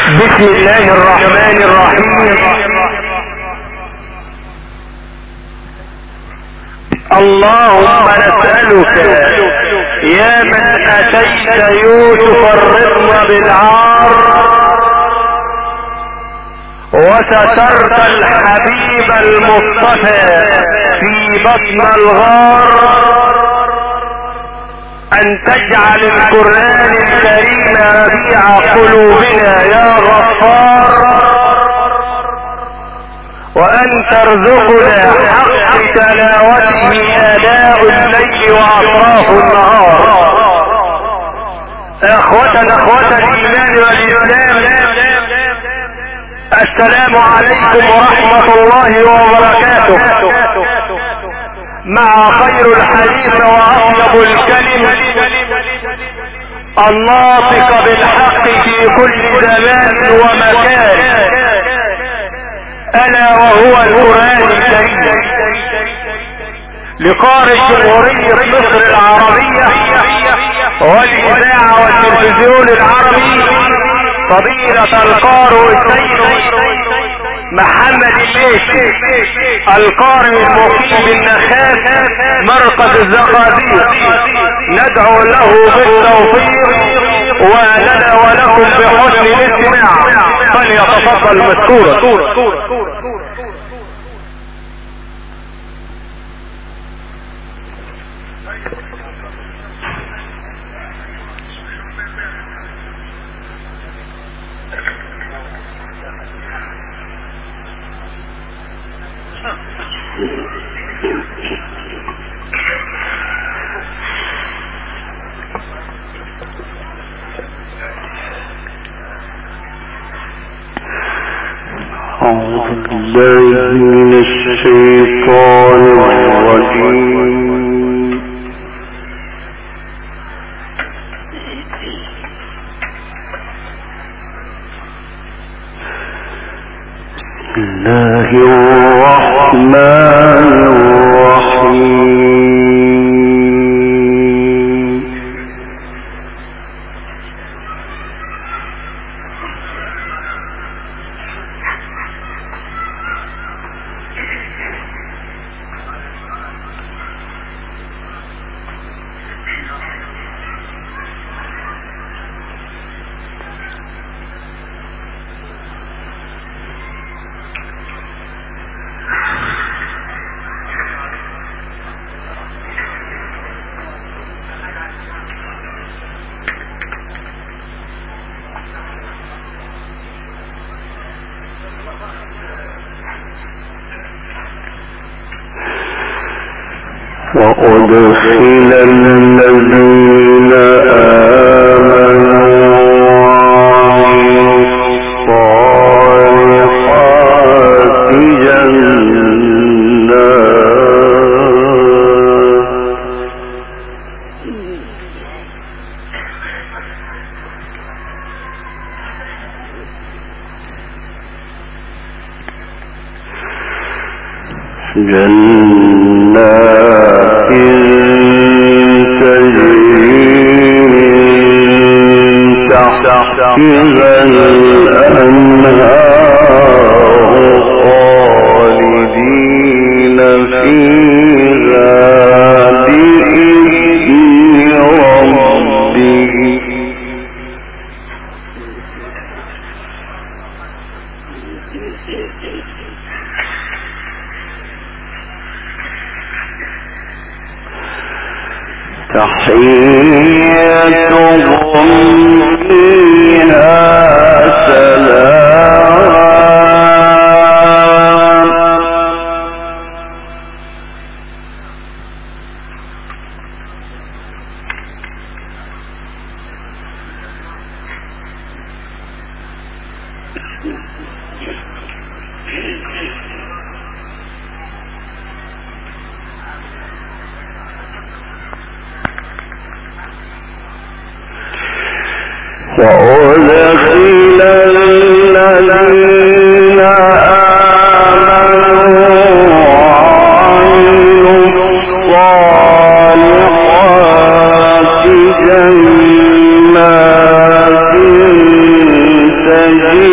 بسم الله الرحمن الرحيم. اللهم نسألك يا من أتيت يوسف الرضا بالعار وسترت الحبيب المصطفى في بطن الغار ان تجعل القرآن الكريم ربيع قلوبنا يا غفار، وان ترزقنا حق تلاوته آناء الليل واطراف النهار. اخوة الايمان والاسلام، السلام عليكم ورحمة الله وبركاته. مع خير الحديث واطيب الكلم الناطق بالحق في كل زمان ومكان، الا وهو القرآن الكريم. لقارئ جمهورية مصر العربية والاذاعة والتلفزيون العربي فضيلة القارئ السيد محمد الليثي، القارئ المقيم بالنخاس مركز الزقازيق، ندعو له بالتوفيق ولنا ولكم بحسن الاستماع. فليتفضل مشكورا. أعوذ بالله من الشيطان الرجيم. بسم الله الرحمن الرحيم. وأدخل الذين آمنوا وعملوا الصالحات جنات تجري من تحتها الأنهار خالدين فيها بإذن ربهم. تحيتهم فيها سلام. وأدخل الذين آمنوا وعملوا الصالحات جنات تجري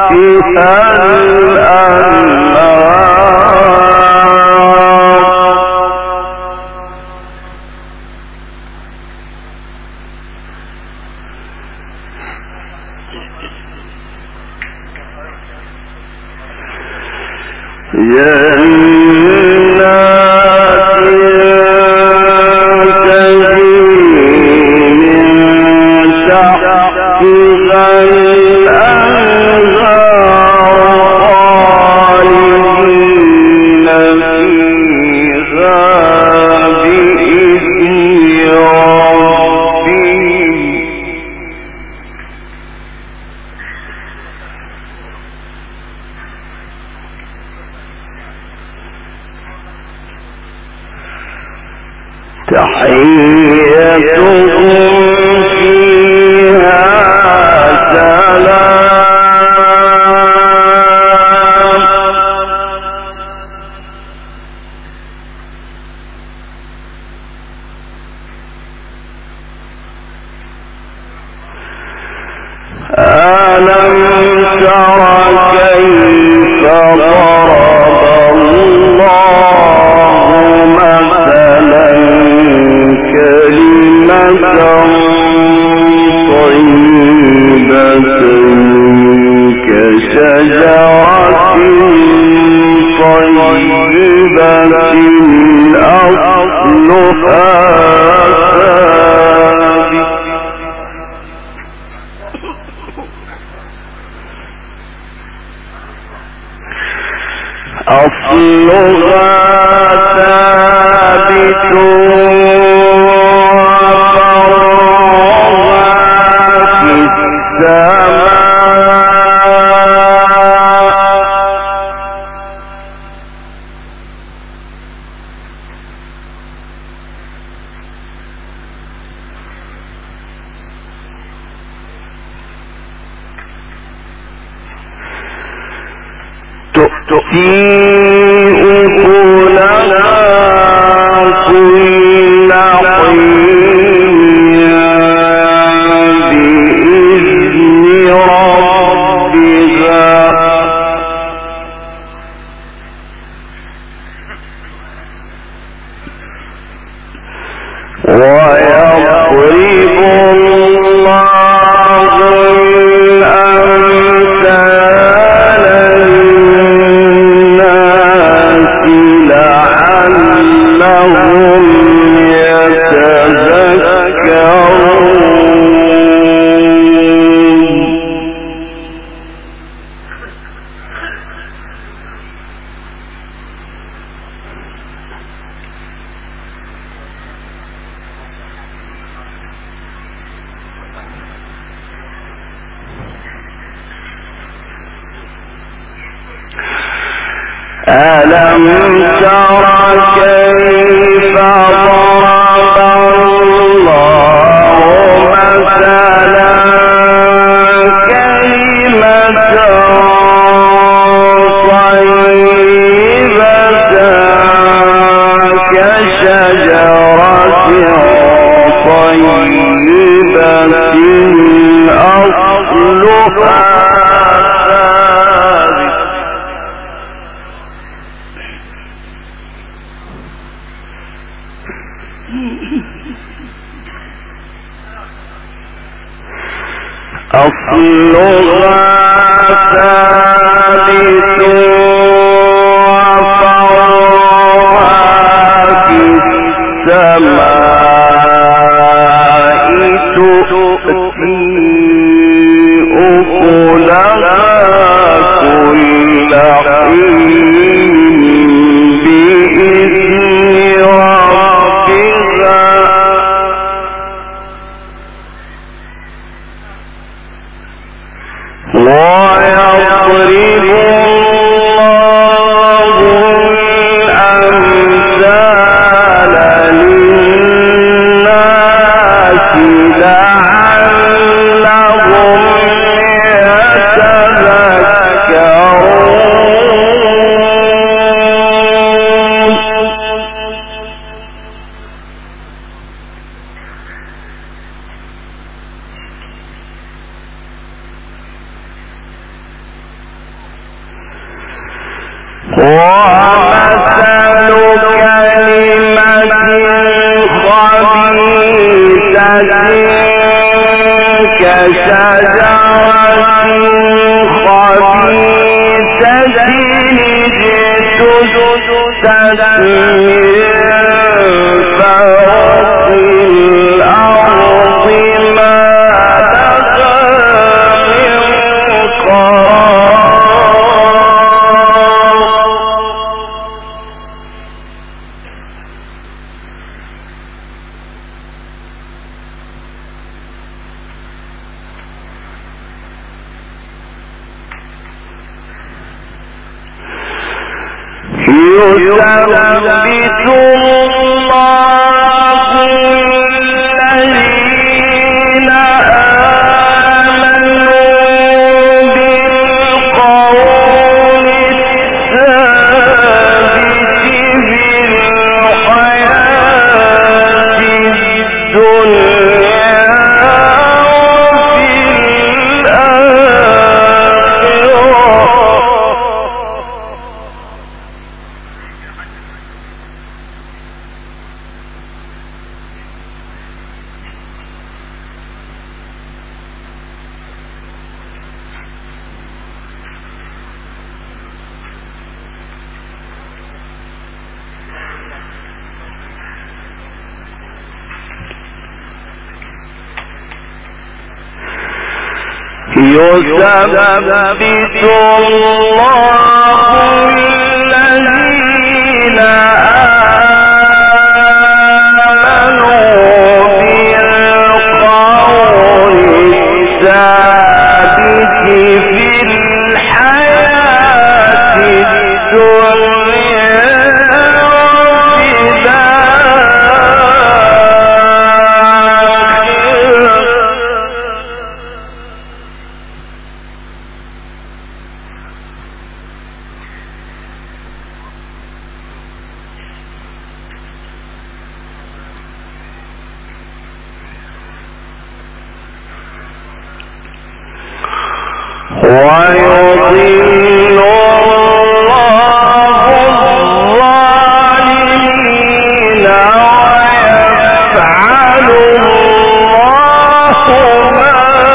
ألم تر كيف ضرب الله مثلا كلمة طيبة كشجرة طيبة أصلها ثابت وفرعها في السماء تؤتي أكلها كل حين بإذن ربها ويضرب الله الأمثال للناس لعلهم يتذكرون ومثل كلمة خبيثة كشجرة خبيثة اجتثت من فوق الأرض ما لها من قرار. يثبت الله الذين آمنوا بالقول الثابت في الحياة الدنيا وفي الآخرة. يثبت الله الذين آمنوا بالقول الثابت في الحياة الدنيا وفي الآخرة. ويضل الله الظالمين ويفعل الله ما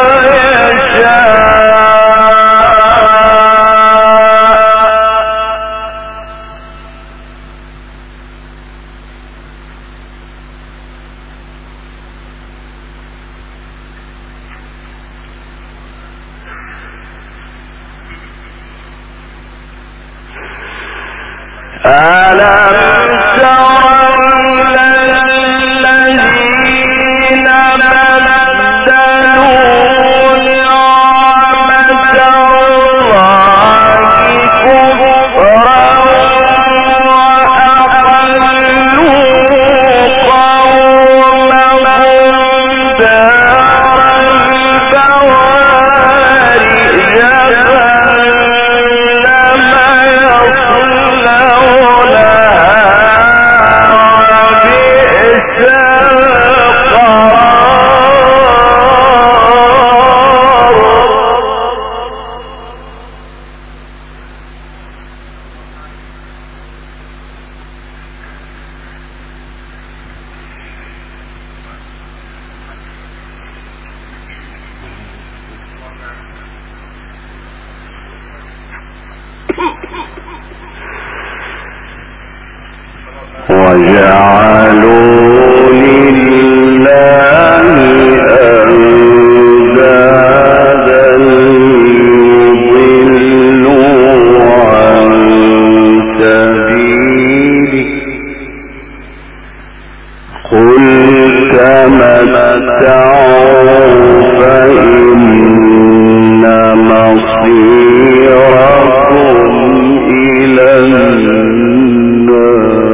يشاء. ألم تر إلى الذين بدلوا نعمة الله كفرا وأحلوا قومهم دار البوار جهنم وجعلوا لله أندادا ليضلوا عن سبيله. قل تمتعوا فإن مصيركم إلى النار.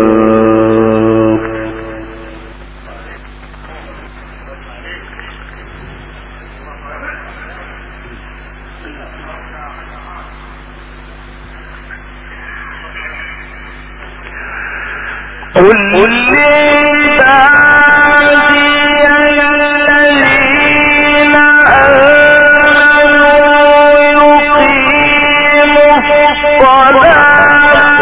قل لعبادي الذين آمنوا يقيموا الصلاة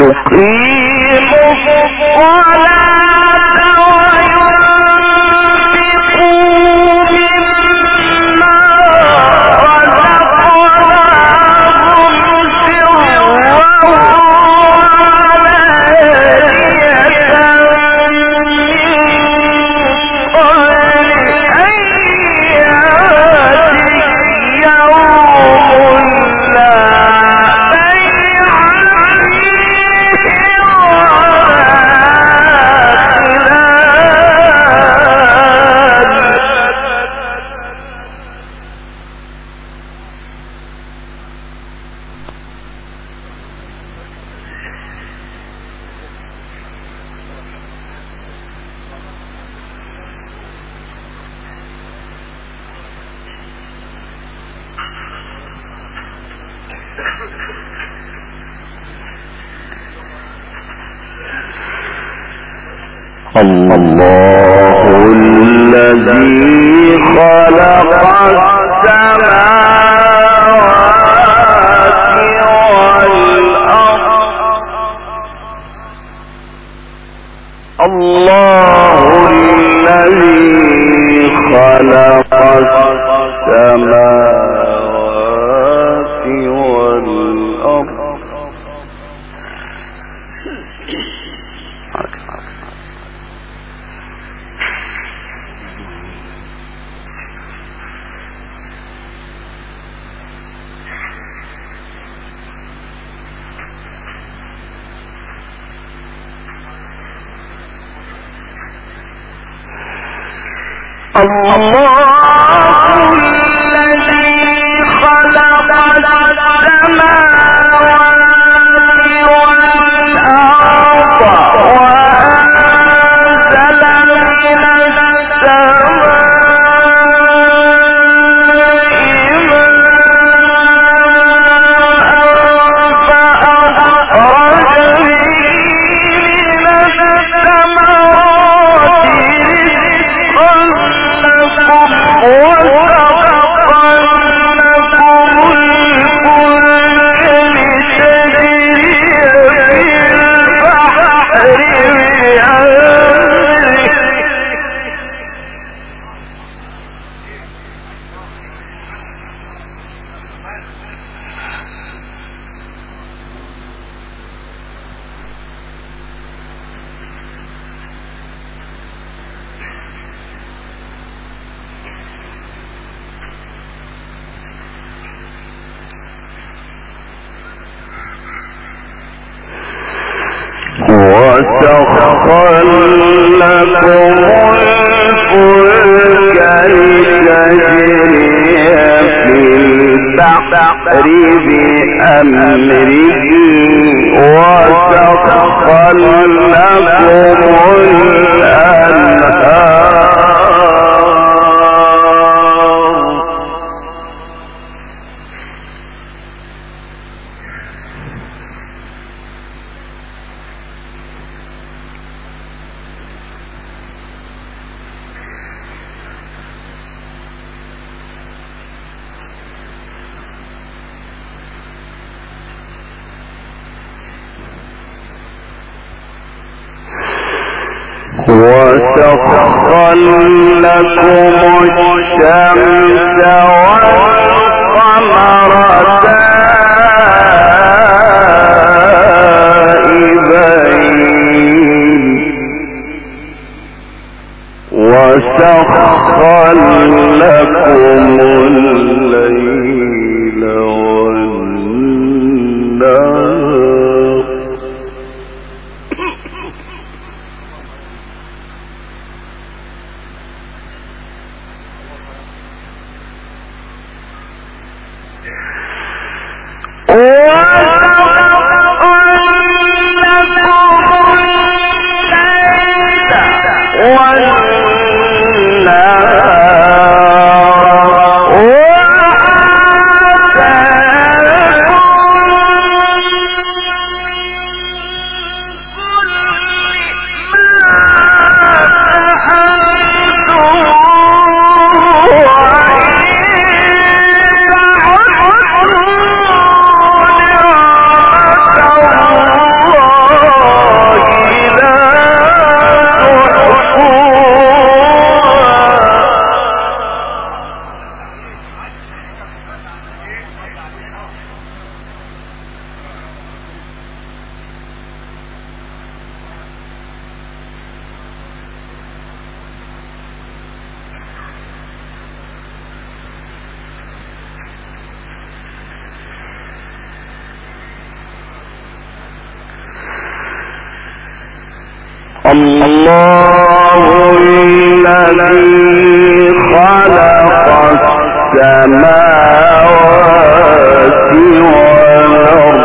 يقيم الصلاة وينفقوا مما رزقناهم سرا وعلانية الله الذي خلق السماوات والأرض الله الذي خلق السماوات والأرض الله الذي خلق السماوات والأرض وأنزل من السماء فأخرج به من الثمرات وسخر لكم الفلك لتجري في البحر بأمره وسخر لكم الأنهار وسخر لكم الشمس والقمر دائبين وسخر لكم الليل والنهار الله الذي خلق السماوات والأرض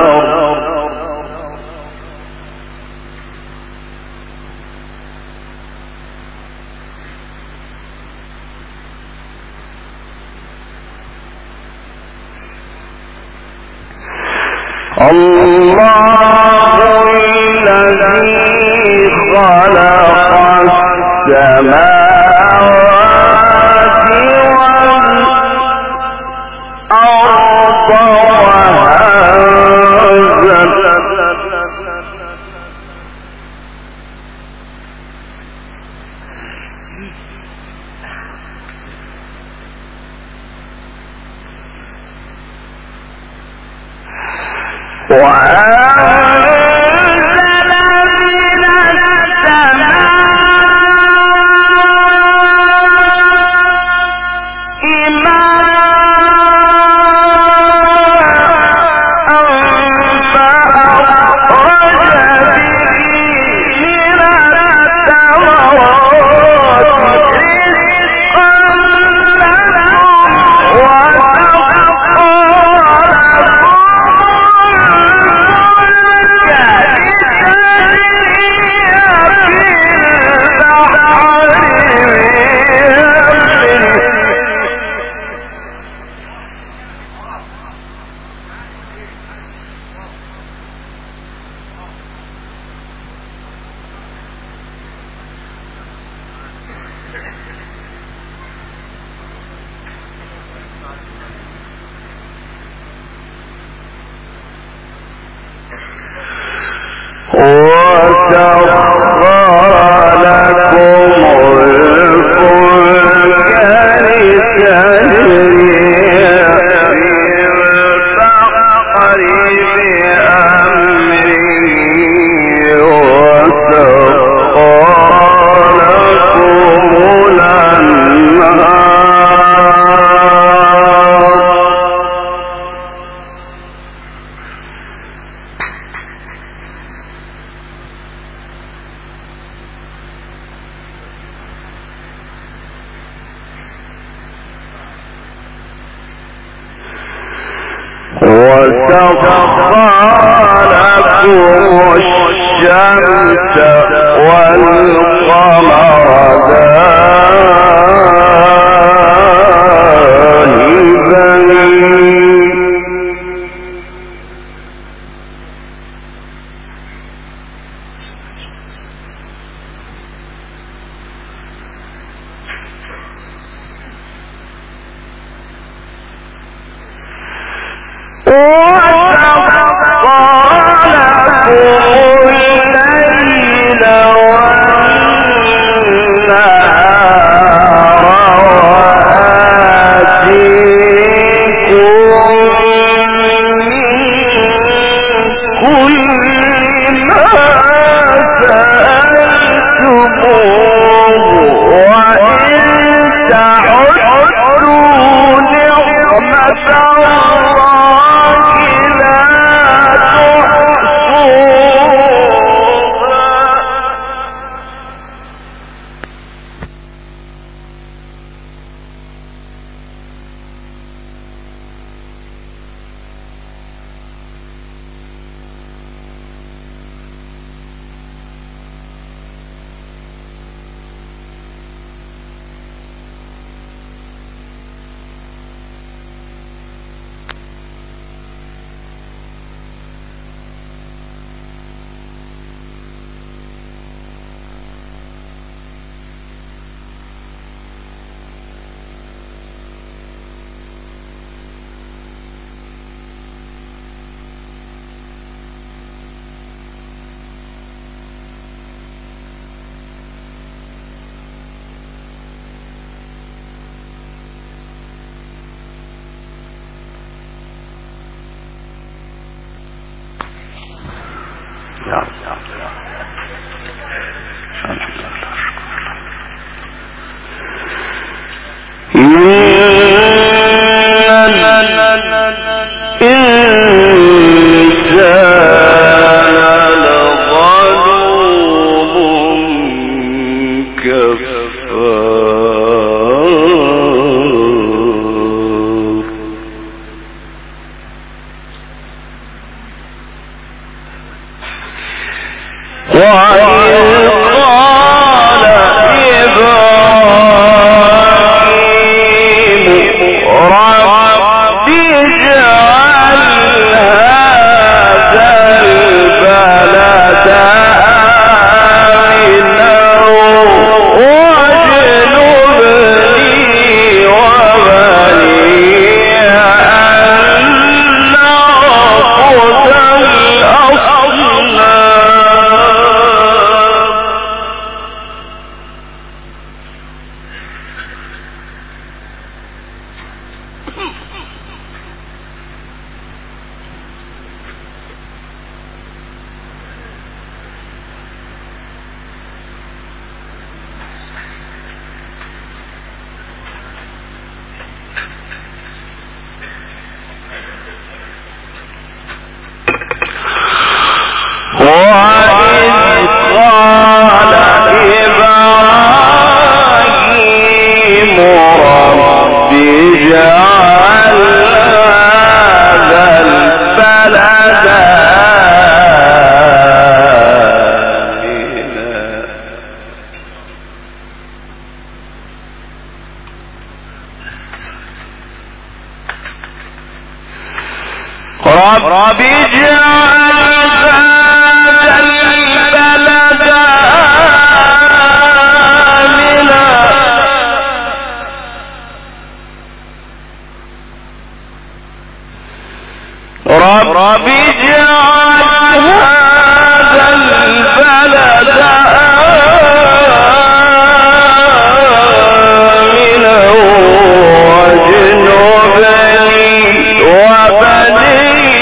وإذ قال إبراهيم رب اجعل هذا البلد آمنا واجنبني وبني أن نعبد الأصنام. رب اجعل هذا البلد آمنا رب اجعل هذا البلد آمنا واجنبني وبني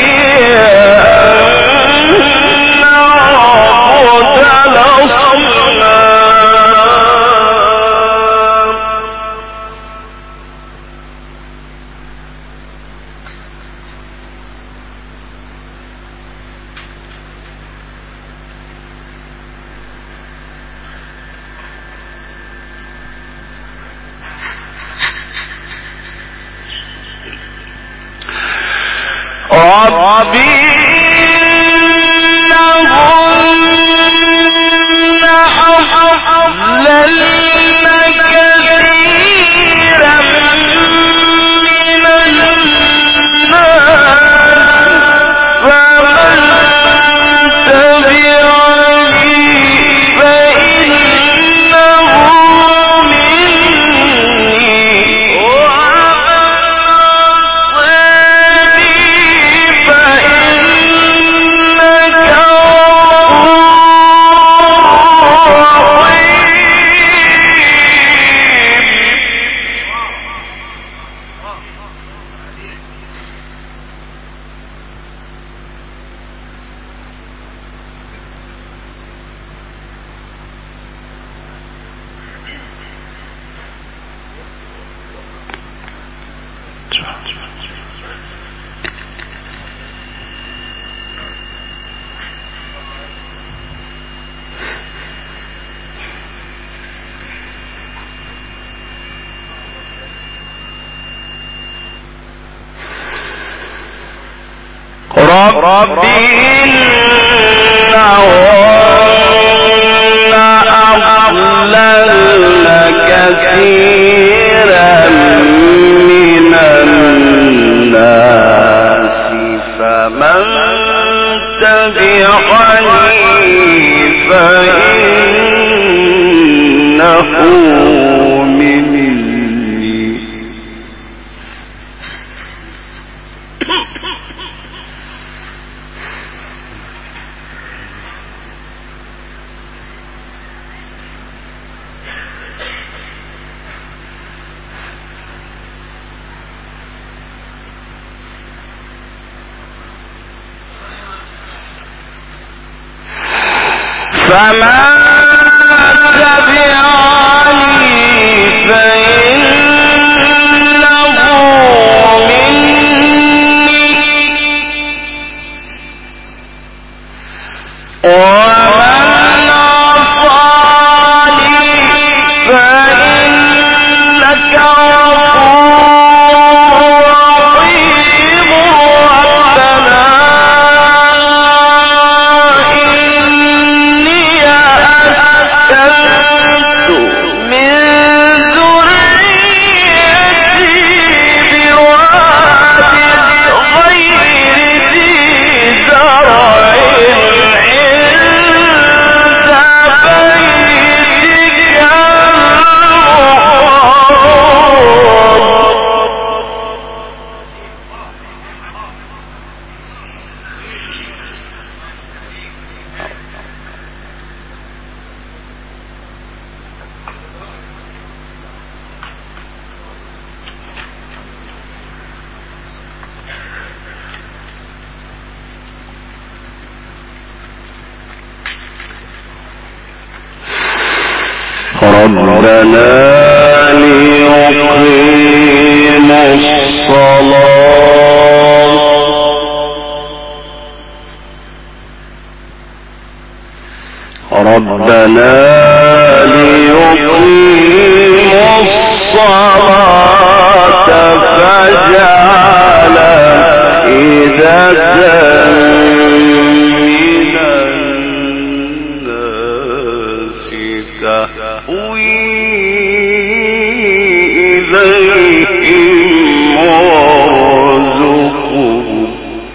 ربي إنهن أضللن كثيرا من الناس فمن تبعني فإنه مني ربي إنهن أضللن كثيرا من الناس فمن تبعني فإنه مني فمن تبعني فإنه مني ومن عصاني فإنك غفور رحيم ربنا إني ربنا ليقيموا الصلاة ربنا ليقيموا الصلاة فاجعل أفئدة من الناس تهوي إليهم وارزقهم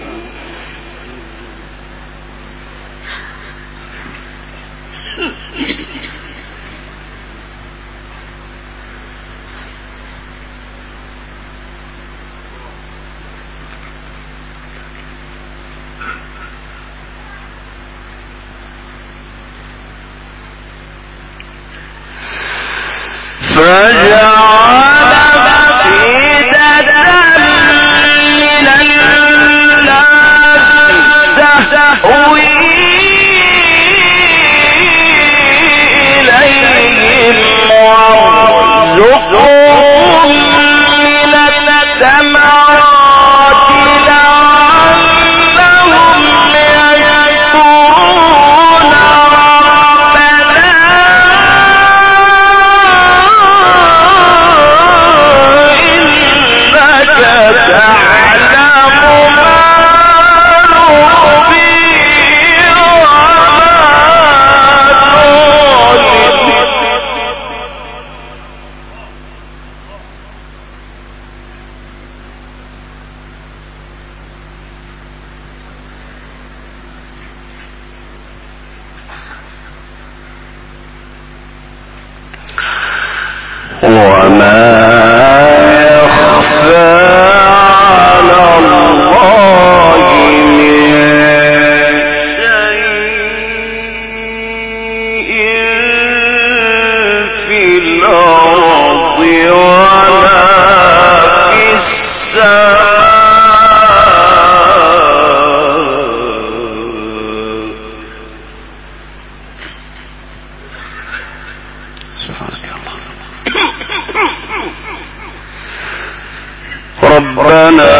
ربنا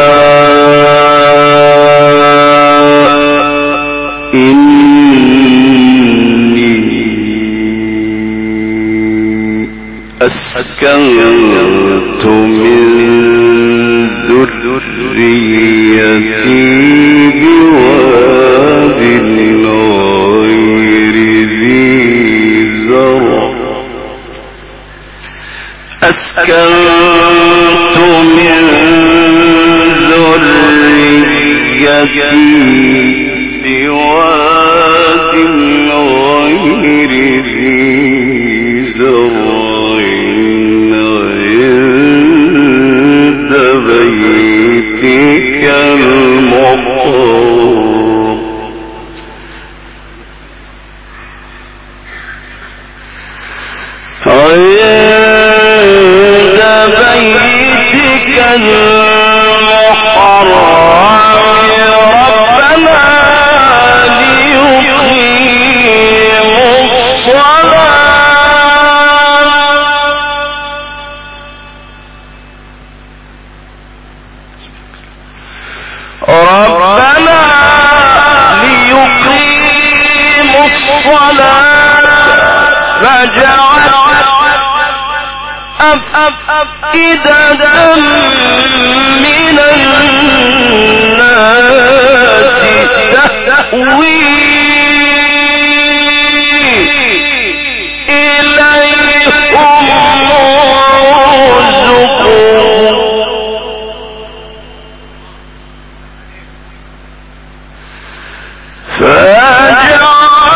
إني أسكنت من ذريتي بواد غير ذي زرع أسكنت من ذريتي بواد غير ذي زرع عند بيتك المحرم عند بيتك المحرم ربنا ليقيموا الصلاة فاجعل أفئدة من الناس تهوي إليهم وارزقهم فاجعل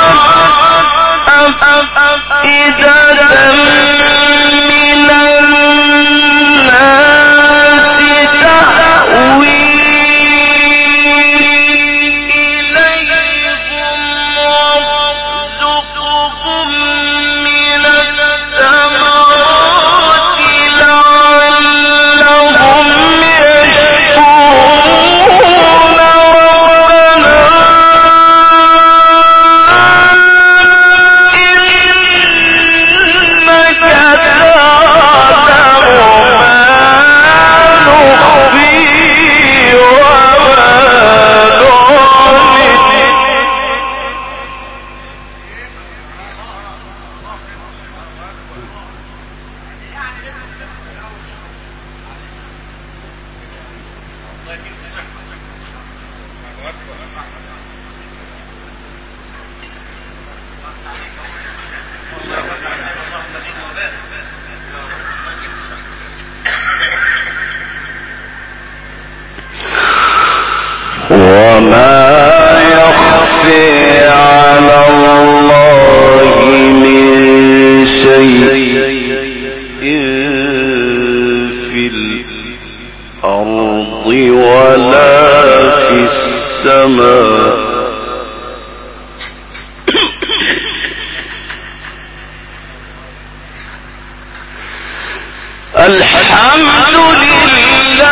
أفئدة من الناس تهوي إليهم الحمد لله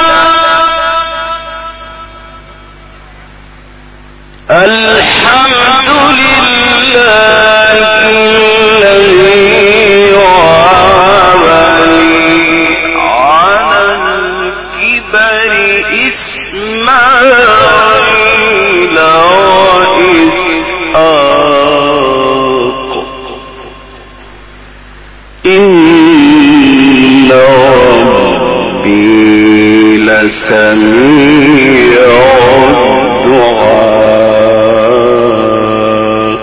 الحمد لله الذي وهبني على الكبر إسماعيل وإسحاق إن ربي لسميع الدعاء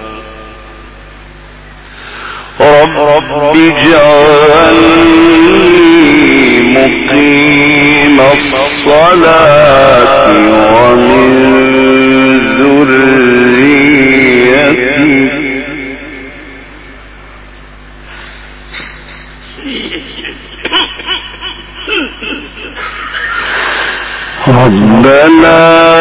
رب اجعلني مقيم الصلاة ومن ذريتي ربنا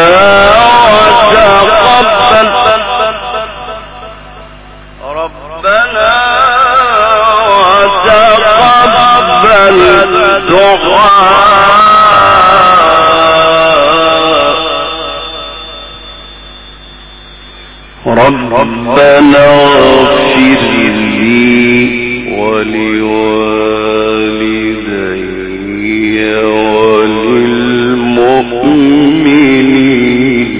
وتقبل الدعاء ربنا اغفر لي ولوالدي وللمؤمنين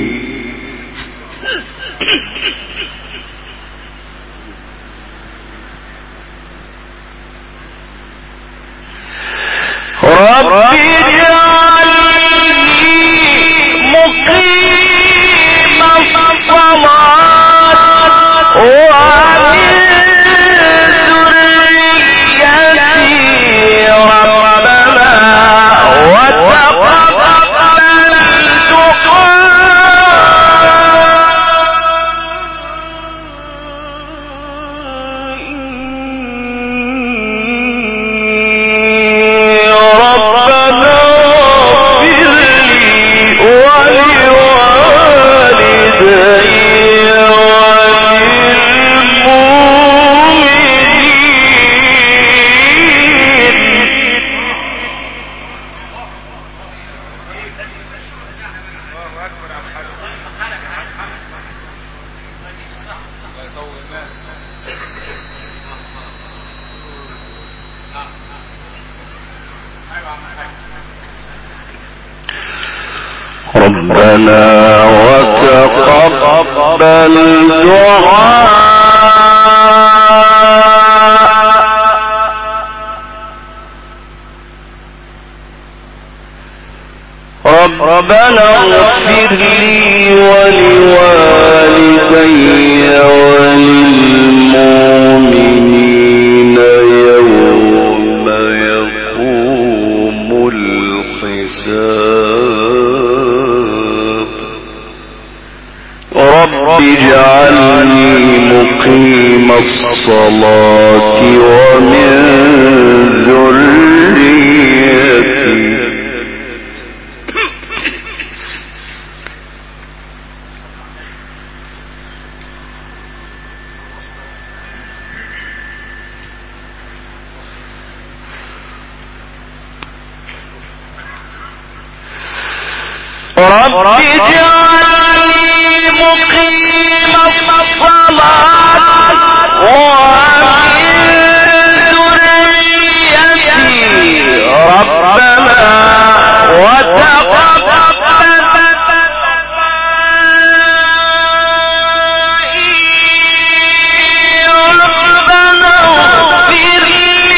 رب اجعلني مقيم الصلاة ومن ذريتي ربنا وتقبل ربنا وتقبل دعاء ربنا اغفر لي ولوالدي وللمؤمنين يوم يقوم الحساب رب اجعلني مقيم الصلاة ومن ذريتي رب اجعلني مقيم الصلاة ومن ذريتي ربنا وتقبل ربنا اغفر لي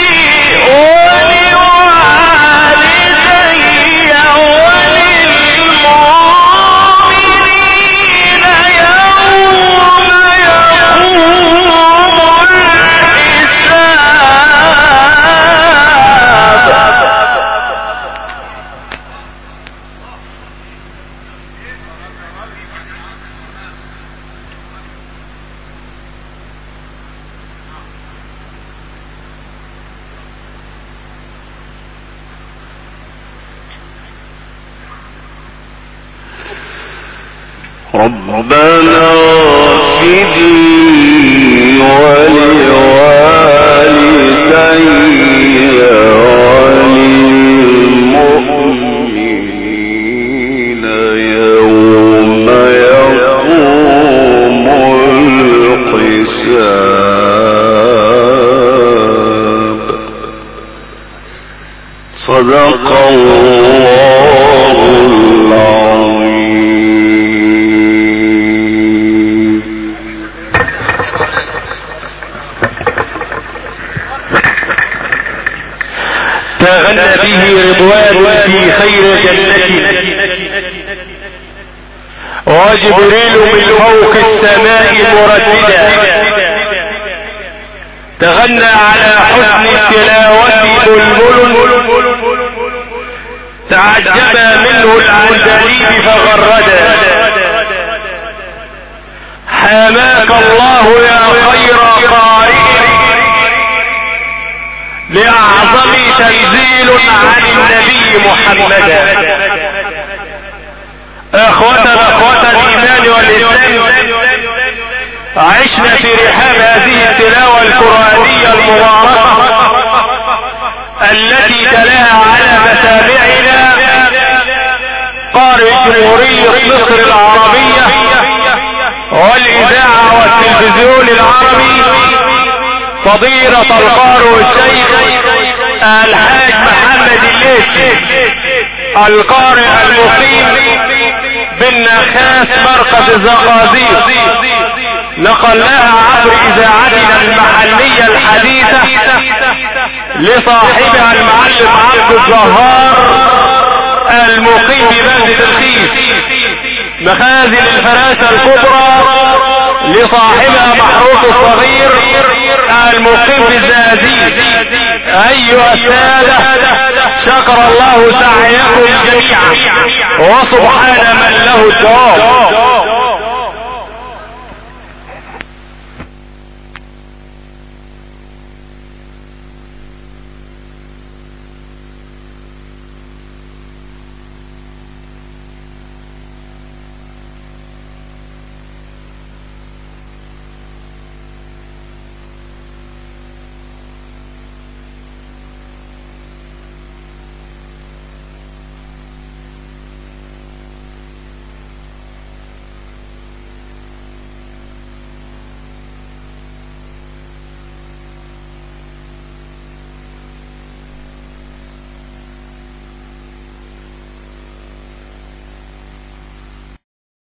ربنا اغفر لي ولوالدي صدق الله العظيم. تغنى به رضوان في خير جنة، وجبريل من فوق السماء مرددا، تغنى على حسن التلاوة بلبل، تعجب منه العندليب فغردا. حماك الله يا خير قارئ، لأعظم تنزيل عن النبي محمدا. اخوة الايمان والاسلام، عشنا في رحاب هذه التلاوة القرآنية المباركة التي تلاها على مسامعنا قارئ جمهورية مصر العربية والإذاعة والتلفزيون العربي، فضيلة القارئ الشيخ الحاج محمد الليثي، القارئ المقيم بالنخاس مركز الزقازيق، نقلناها عبر اذاعتنا المحلية الحديثة لصاحبها المعلم عبد الظهار المقيم ببلدة الخيس، مخازن الفراسة الكبرى لصاحبها محروس الصغير المقيم بالزقازيق. ايها السادة، شكر الله سعيكم جميعا، وسبحان من له الدوام.